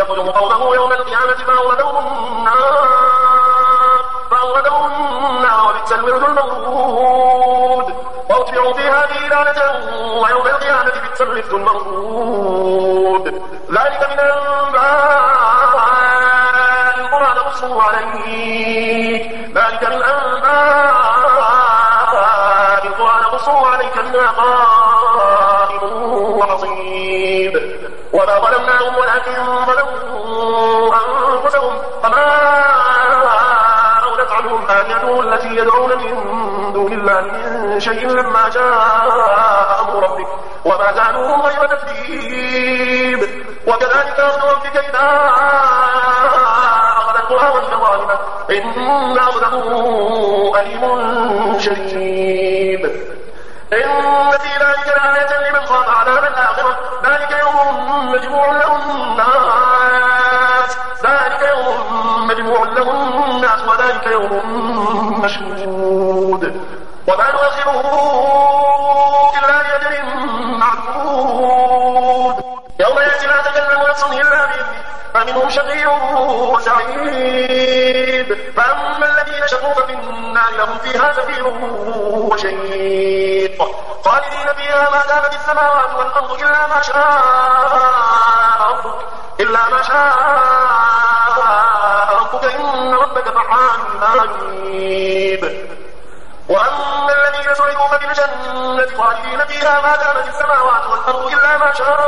يقدم قومه يوم القيامة فأوردهم النار وبئس الورد المورود وأتبعوا في هذه لعنة ويوم القيامة بئس الرفد المرفود ذلك من أنباء القرى نقصه عليك منها قائم وحصيد وما ظلمناهم ولكن ظلموا أنفسهم فما أغنت عنهم آلهتهم التي يدعون من دون الله من شيء لما جاء أمر ربك وما زالوهم غير تكذيب وكذلك أخذ ربك إذا أخذ القرى وهي ظالمة إن أخذه أليم شديد إن في ذلك لآية لمن خاف عذاب الآخرة ذلك يوم مجموع له الناس وذلك يوم مشهود وما نؤخره إلا لأجل معدود يوم يأتي لا تكلم نفس إلا بإذنه فمنهم شقي وسعيد فأما الذين شقوا ففي النار لهم فيها زفير وشهيق خالدين فيها ما دامت السماوات والأرض إلا ما شاء ربك إن ربك فعال لما يريد وأما الذين سعدوا ففي الجنة خالدين فيها ما دامت السماوات والأرض إلا ما شاء